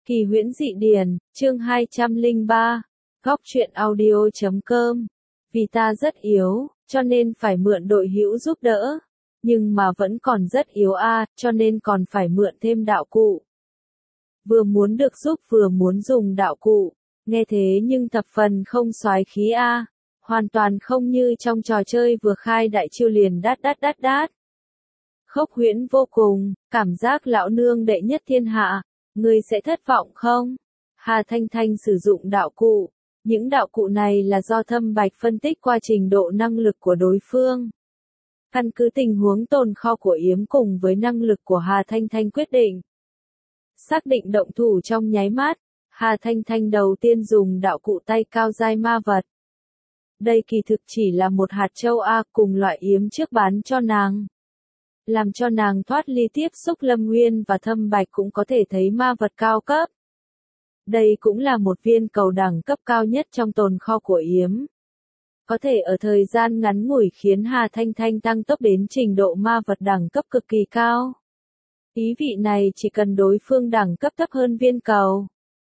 Kỳ huyễn dị điển, chương 203, góc truyện audio.com. Vì ta rất yếu, cho nên phải mượn đội hữu giúp đỡ. Nhưng mà vẫn còn rất yếu cho nên còn phải mượn thêm đạo cụ. Vừa muốn được giúp vừa muốn dùng đạo cụ. Nghe thế nhưng thập phần không soái khí hoàn toàn không như trong trò chơi vừa khai đại chiêu liền đát. Khốc huyễn vô cùng, cảm giác lão nương đệ nhất thiên hạ. Ngươi sẽ thất vọng không? Hà Thanh Thanh sử dụng đạo cụ. Những đạo cụ này là do Thâm Bạch phân tích qua trình độ năng lực của đối phương. Căn cứ tình huống tồn kho của Yếm cùng với năng lực của Hà Thanh Thanh quyết định. Xác định động thủ trong nháy mắt, Hà Thanh Thanh đầu tiên dùng đạo cụ tay cao giai ma vật. Đây kỳ thực chỉ là một hạt châu cùng loại Yếm trước bán cho nàng. Làm cho nàng thoát ly tiếp xúc Lâm Nguyên và Thâm Bạch cũng có thể thấy ma vật cao cấp. Đây cũng là một viên cầu đẳng cấp cao nhất trong tồn kho của Yếm. Có thể ở thời gian ngắn ngủi khiến Hà Thanh Thanh tăng tốc đến trình độ ma vật đẳng cấp cực kỳ cao. Ý vị này chỉ cần đối phương đẳng cấp thấp hơn viên cầu.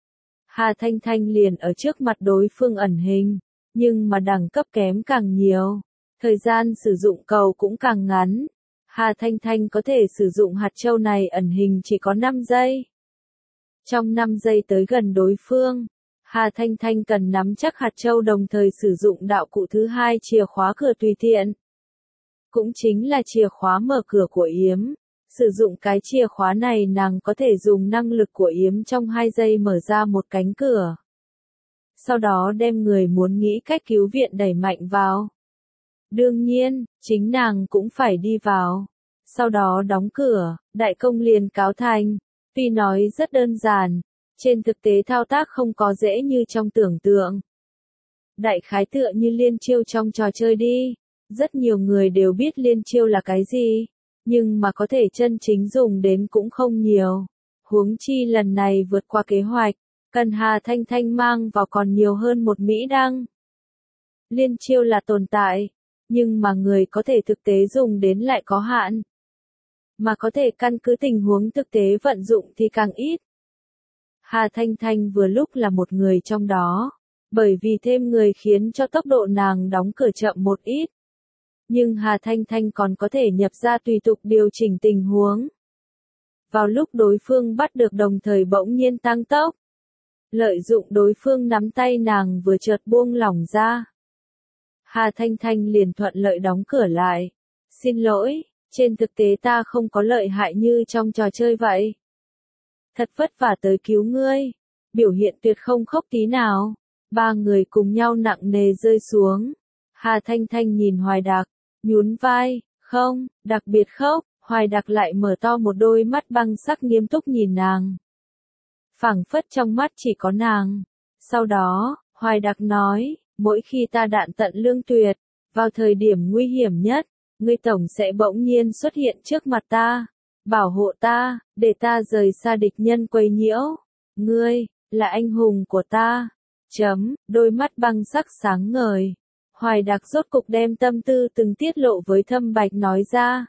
Hà Thanh Thanh liền ở trước mặt đối phương ẩn hình, nhưng mà đẳng cấp kém càng nhiều, thời gian sử dụng cầu cũng càng ngắn. Hà Thanh Thanh có thể sử dụng hạt châu này ẩn hình chỉ có 5 giây. Trong 5 giây tới gần đối phương, Hà Thanh Thanh cần nắm chắc hạt châu đồng thời sử dụng đạo cụ thứ hai chìa khóa cửa tùy tiện. Cũng chính là chìa khóa mở cửa của Yếm. Sử dụng cái chìa khóa này nàng có thể dùng năng lực của Yếm trong 2 giây mở ra một cánh cửa. Sau đó đem người muốn nghĩ cách cứu viện đẩy mạnh vào. Đương nhiên, chính nàng cũng phải đi vào. Sau đó đóng cửa, đại công liền cáo thành. Tuy nói rất đơn giản, trên thực tế thao tác không có dễ như trong tưởng tượng. Đại khái tựa như liên chiêu trong trò chơi đi. Rất nhiều người đều biết liên chiêu là cái gì, nhưng mà có thể chân chính dùng đến cũng không nhiều. Huống chi lần này vượt qua kế hoạch, cần Hà Thanh Thanh mang vào còn nhiều hơn một Mỹ Đăng. Liên chiêu là tồn tại, nhưng mà người có thể thực tế dùng đến lại có hạn. Mà có thể căn cứ tình huống thực tế vận dụng thì càng ít. Hà Thanh Thanh vừa lúc là một người trong đó, bởi vì thêm người khiến cho tốc độ nàng đóng cửa chậm một ít. Nhưng Hà Thanh Thanh còn có thể nhập ra tùy tục điều chỉnh tình huống. Vào lúc đối phương bắt được đồng thời bỗng nhiên tăng tốc. Lợi dụng đối phương nắm tay nàng vừa chợt buông lỏng ra. Hà Thanh Thanh liền thuận lợi đóng cửa lại. Xin lỗi, trên thực tế ta không có lợi hại như trong trò chơi vậy. Thật vất vả tới cứu ngươi. Biểu hiện tuyệt không khóc tí nào. Ba người cùng nhau nặng nề rơi xuống. Hà Thanh Thanh nhìn Hoài Đạc, nhún vai, không, đặc biệt khóc. Hoài Đạc lại mở to một đôi mắt băng sắc nghiêm túc nhìn nàng. Phảng phất trong mắt chỉ có nàng. Sau đó, Hoài Đạc nói, mỗi khi ta đạn tận lương tuyệt, vào thời điểm nguy hiểm nhất, ngươi tổng sẽ bỗng nhiên xuất hiện trước mặt ta, bảo hộ ta, để ta rời xa địch nhân quấy nhiễu. Ngươi, là anh hùng của ta. Đôi mắt băng sắc sáng ngời. Hoài Đạc rốt cục đem tâm tư từng tiết lộ với Thâm Bạch nói ra.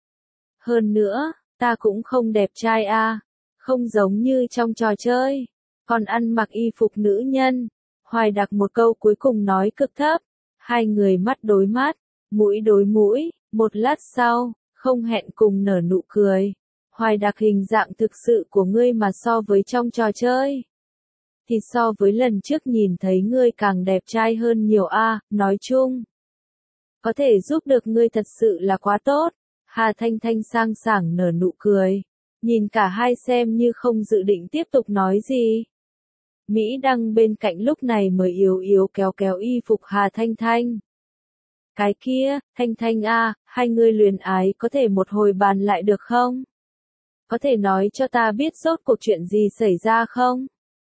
Hơn nữa, ta cũng không đẹp trai không giống như trong trò chơi, còn ăn mặc y phục nữ nhân. Hoài Đạc một câu cuối cùng nói cực thấp, hai người mắt đối mắt, mũi đối mũi, một lát sau, không hẹn cùng nở nụ cười. Hoài Đạc, hình dạng thực sự của ngươi mà so với trong trò chơi, thì so với lần trước nhìn thấy ngươi càng đẹp trai hơn nhiều nói chung. Có thể giúp được ngươi thật sự là quá tốt. Hà Thanh Thanh sang sảng nở nụ cười. Nhìn cả hai xem như không dự định tiếp tục nói gì. Mỹ Đăng bên cạnh lúc này mới yếu yếu kéo y phục Hà Thanh Thanh. Cái kia, Thanh Thanh hai người luyến ái có thể một hồi bàn lại được không? Có thể nói cho ta biết rốt cuộc chuyện gì xảy ra không?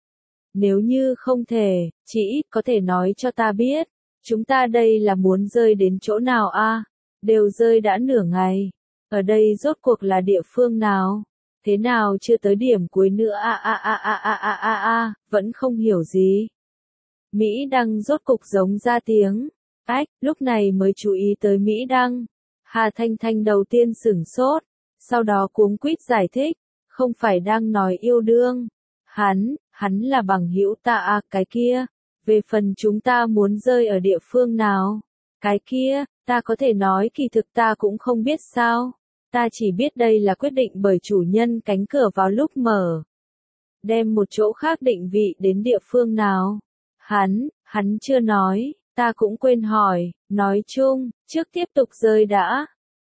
Nếu như không thể, chỉ ít có thể nói cho ta biết. Chúng ta đây là muốn rơi đến chỗ nào Đều rơi đã nửa ngày. Ở đây rốt cuộc là địa phương nào? Thế nào chưa tới điểm cuối nữa vẫn không hiểu gì. Mỹ Đăng rốt cục giống ra tiếng. Lúc này mới chú ý tới Mỹ Đăng. Hà Thanh Thanh đầu tiên sửng sốt, sau đó cuống quýt giải thích, không phải đang nói yêu đương. Hắn là bằng hữu ta à, cái kia. Về phần chúng ta muốn rơi ở địa phương nào? Cái kia, ta có thể nói kỳ thực ta cũng không biết sao. Ta chỉ biết đây là quyết định bởi chủ nhân cánh cửa vào lúc mở. Đem một chỗ khác định vị đến địa phương nào? Hắn chưa nói, ta cũng quên hỏi, nói chung, trước tiếp tục rơi đã.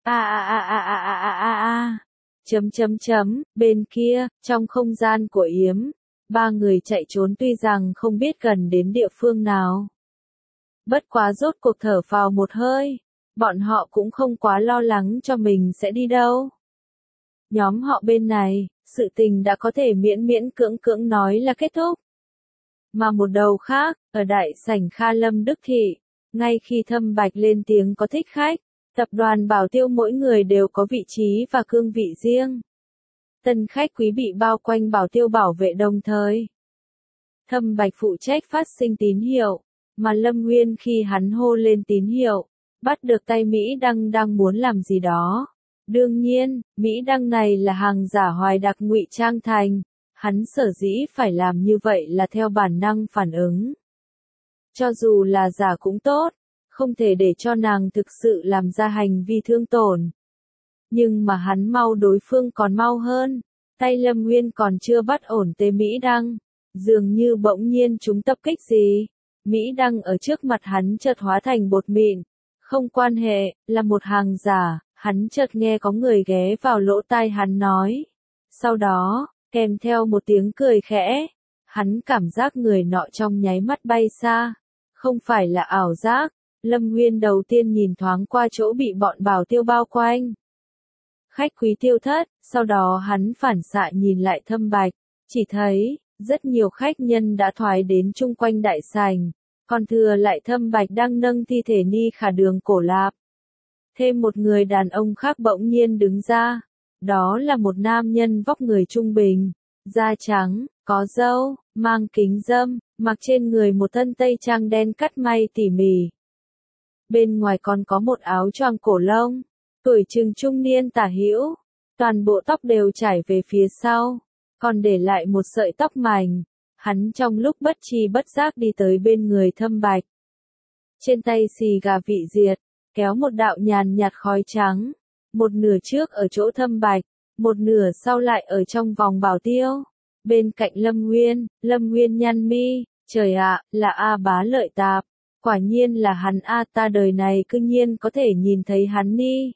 Bên kia, trong không gian của Yếm, ba người chạy trốn tuy rằng không biết gần đến địa phương nào. Bất quá rốt cuộc thở phào một hơi, bọn họ cũng không quá lo lắng cho mình sẽ đi đâu. Nhóm họ bên này, sự tình đã có thể miễn miễn cưỡng cưỡng nói là kết thúc. Mà một đầu khác, ở đại sảnh Kha Lâm Đức Thị, ngay khi Thâm Bạch lên tiếng có thích khách, tập đoàn Bảo Tiêu mỗi người đều có vị trí và cương vị riêng. Tân khách quý bị bao quanh Bảo Tiêu bảo vệ đồng thời. Thâm Bạch phụ trách phát sinh tín hiệu, mà Lâm Nguyên khi hắn hô lên tín hiệu, bắt được tay Mỹ đang muốn làm gì đó. Đương nhiên, Mỹ Đăng này là hàng giả Hoài Đặc ngụy trang thành, hắn sở dĩ phải làm như vậy là theo bản năng phản ứng. Cho dù là giả cũng tốt, không thể để cho nàng thực sự làm ra hành vi thương tổn. Nhưng mà hắn mau đối phương còn mau hơn, tay Lâm Nguyên còn chưa bắt ổn tê Mỹ Đăng, dường như bỗng nhiên chúng tập kích gì. Mỹ Đăng ở trước mặt hắn chợt hóa thành bột mịn, không quan hệ, là một hàng giả. Hắn chợt nghe có người ghé vào lỗ tai hắn nói. Sau đó, kèm theo một tiếng cười khẽ, hắn cảm giác người nọ trong nháy mắt bay xa. Không phải là ảo giác, Lâm Nguyên đầu tiên nhìn thoáng qua chỗ bị bọn Bảo Tiêu bao quanh. Khách quý Tiêu Thất, sau đó hắn phản xạ nhìn lại Thâm Bạch, chỉ thấy, rất nhiều khách nhân đã thoái đến chung quanh đại sảnh, còn thừa lại Thâm Bạch đang nâng thi thể Ni Khả Đường Cổ Lạp. Thêm một người đàn ông khác bỗng nhiên đứng ra. Đó là một nam nhân vóc người trung bình, da trắng, có râu, mang kính râm, mặc trên người một thân tây trang đen cắt may tỉ mỉ. Bên ngoài còn có một áo choàng cổ lông, tuổi chừng trung niên tả hữu, toàn bộ tóc đều trải về phía sau, còn để lại một sợi tóc mảnh. Hắn trong lúc bất tri bất giác đi tới bên người Thâm Bạch. Trên tay xì gà vị diệt, kéo một đạo nhàn nhạt khói trắng, một nửa trước ở chỗ Thâm Bạch, một nửa sau lại ở trong vòng Bảo Tiêu. Bên cạnh Lâm Nguyên nhăn mi, trời ạ, là A Bá Lợi Tạp, quả nhiên là hắn a, ta đời này cư nhiên có thể nhìn thấy hắn ni.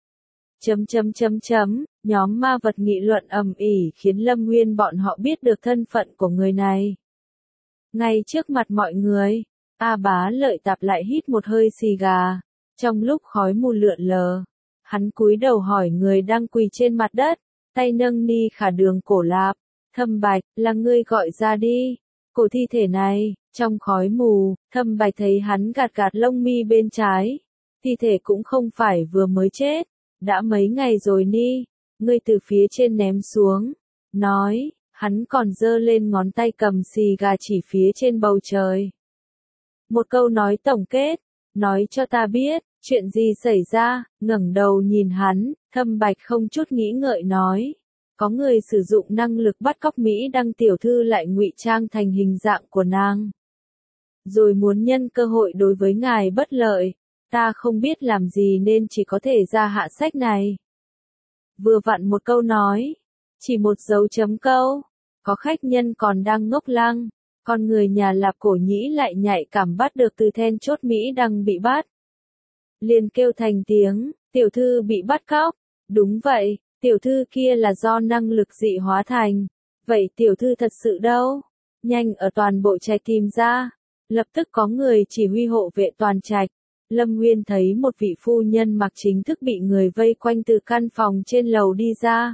Nhóm ma vật nghị luận ầm ĩ khiến Lâm Nguyên bọn họ biết được thân phận của người này. Ngay trước mặt mọi người, A Bá Lợi Tạp lại hít một hơi xì gà. Trong lúc khói mù lượn lờ, hắn cúi đầu hỏi người đang quỳ trên mặt đất, tay nâng Ni Khả Đường Cổ Lạp, Thâm Bạch, là ngươi gọi ra đi. Cổ thi thể này, trong khói mù, Thâm Bạch thấy hắn gạt lông mi bên trái. Thi thể cũng không phải vừa mới chết, đã mấy ngày rồi Ni, ngươi từ phía trên ném xuống. Nói, hắn còn giơ lên ngón tay cầm xì gà chỉ phía trên bầu trời. Một câu nói tổng kết. Nói cho ta biết, chuyện gì xảy ra, ngẩng đầu nhìn hắn, Thâm Bạch không chút nghĩ ngợi nói. Có người sử dụng năng lực bắt cóc Mỹ Đăng tiểu thư lại ngụy trang thành hình dạng của nàng. Rồi muốn nhân cơ hội đối với ngài bất lợi, ta không biết làm gì nên chỉ có thể ra hạ sách này. Vừa vặn một câu nói, chỉ một dấu chấm câu, có khách nhân còn đang ngốc lăng. Con người nhà Lạp Cổ Nhĩ lại nhạy cảm bắt được từ then chốt Mỹ Đăng bị bắt. Liền kêu thành tiếng, tiểu thư bị bắt cóc. Đúng vậy, tiểu thư kia là do năng lực dị hóa thành. Vậy tiểu thư thật sự đâu? Nhanh ở toàn bộ trạch tìm ra. Lập tức có người chỉ huy hộ vệ toàn trạch. Lâm Nguyên thấy một vị phu nhân mặc chính thức bị người vây quanh từ căn phòng trên lầu đi ra.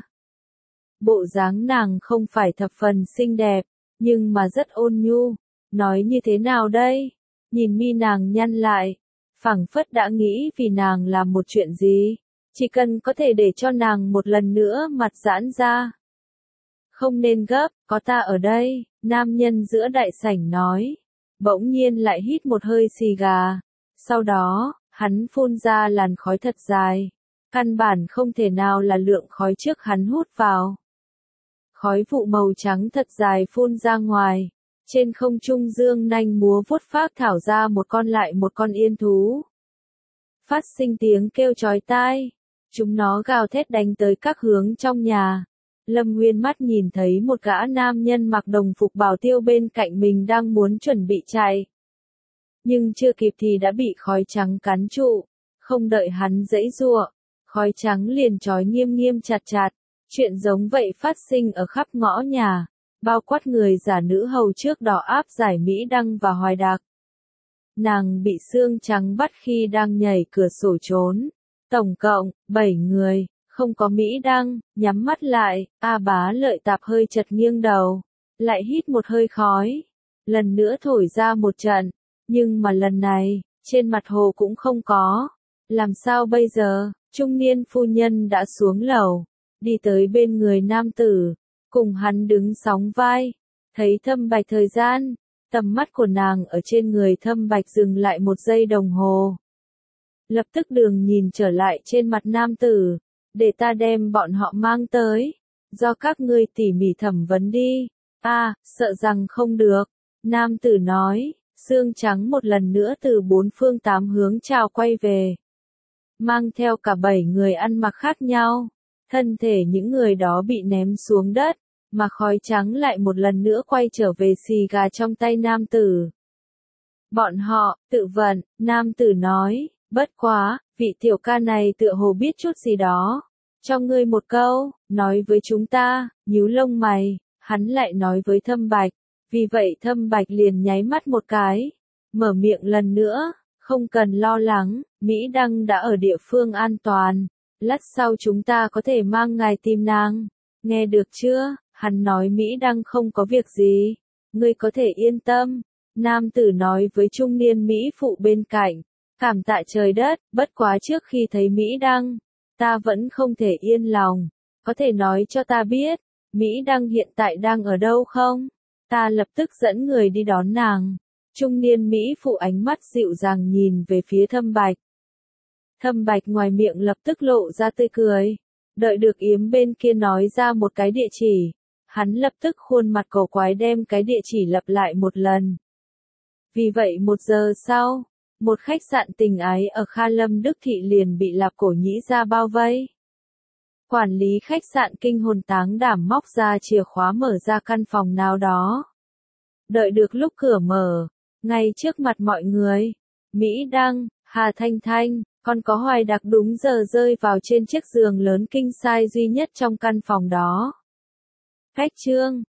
Bộ dáng nàng không phải thập phần xinh đẹp, nhưng mà rất ôn nhu. Nói như thế nào đây? Nhìn mi nàng nhăn lại, phảng phất đã nghĩ vì nàng làm một chuyện gì. Chỉ cần có thể để cho nàng một lần nữa mặt giãn ra. Không nên gấp, có ta ở đây, nam nhân giữa đại sảnh nói. Bỗng nhiên lại hít một hơi xì gà. Sau đó, hắn phun ra làn khói thật dài. Căn bản không thể nào là lượng khói trước hắn hút vào. khói vụ màu trắng thật dài phun ra ngoài. Trên không trung dương nanh múa vuốt phác thảo ra một con lại một con yên thú. Phát sinh tiếng kêu chói tai. Chúng nó gào thét đánh tới các hướng trong nhà. Lâm Nguyên mắt nhìn thấy một gã nam nhân mặc đồng phục bảo tiêu bên cạnh mình đang muốn chuẩn bị chạy. Nhưng chưa kịp thì đã bị khói trắng cắn trụ. Không đợi hắn giãy giụa, khói trắng liền trói nghiêm nghiêm chặt chặt. Chuyện giống vậy phát sinh ở khắp ngõ nhà, bao quát người già nữ hầu trước đó áp giải Mỹ Đăng và Hoài Đạc. Nàng bị xương trắng bắt khi đang nhảy cửa sổ trốn. Tổng cộng, 7 người, không có Mỹ Đăng, nhắm mắt lại, A Bá Lợi Tạp hơi chật nghiêng đầu, lại hít một hơi khói. Lần nữa thổi ra một trận, nhưng mà lần này, trên mặt hồ cũng không có. Làm sao bây giờ? Trung niên phu nhân đã xuống lầu, đi tới bên người nam tử, cùng hắn đứng sóng vai, thấy Thâm Bạch thời gian, tầm mắt của nàng ở trên người Thâm Bạch dừng lại 1 giây đồng hồ. Lập tức đường nhìn trở lại trên mặt nam tử, để ta đem bọn họ mang tới, do các ngươi tỉ mỉ thẩm vấn đi. Sợ rằng không được, nam tử nói, xương trắng một lần nữa từ 4 phương 8 hướng trào quay về. Mang theo cả 7 người ăn mặc khác nhau, thân thể những người đó bị ném xuống đất, mà khói trắng lại một lần nữa quay trở về xì gà trong tay nam tử. Bọn họ, tự vận, nam tử nói, bất quá, vị tiểu ca này tựa hồ biết chút gì đó. Cho ngươi một câu, nói với chúng ta, nhíu lông mày, hắn lại nói với Thâm Bạch, vì vậy Thâm Bạch liền nháy mắt một cái, mở miệng lần nữa, không cần lo lắng, Mỹ Đăng đã ở địa phương an toàn, lát sau chúng ta có thể mang ngài tìm nàng, nghe được chưa, hắn nói Mỹ Đăng không có việc gì, ngươi có thể yên tâm, nam tử nói với trung niên Mỹ phụ bên cạnh, cảm tạ trời đất, bất quá trước khi thấy Mỹ Đăng, ta vẫn không thể yên lòng, có thể nói cho ta biết, Mỹ Đăng hiện tại đang ở đâu không? Ta lập tức dẫn người đi đón nàng. Trung niên Mỹ phụ ánh mắt dịu dàng nhìn về phía Thâm Bạch. Thâm Bạch ngoài miệng lập tức lộ ra tươi cười. Đợi được yếm bên kia nói ra một cái địa chỉ. Hắn lập tức khuôn mặt cổ quái đem cái địa chỉ lặp lại một lần. Vì vậy 1 giờ sau, một khách sạn tình ái ở Kha Lâm Đức Thị liền bị Lạp Cổ Nhĩ ra bao vây. Quản lý khách sạn kinh hồn táng đảm móc ra chìa khóa mở ra căn phòng nào đó. Đợi được lúc cửa mở, ngay trước mặt mọi người, Mỹ Đăng, Hà Thanh Thanh, còn có Hoài Đạc đúng giờ rơi vào trên chiếc giường lớn king size duy nhất trong căn phòng đó. Khách trương,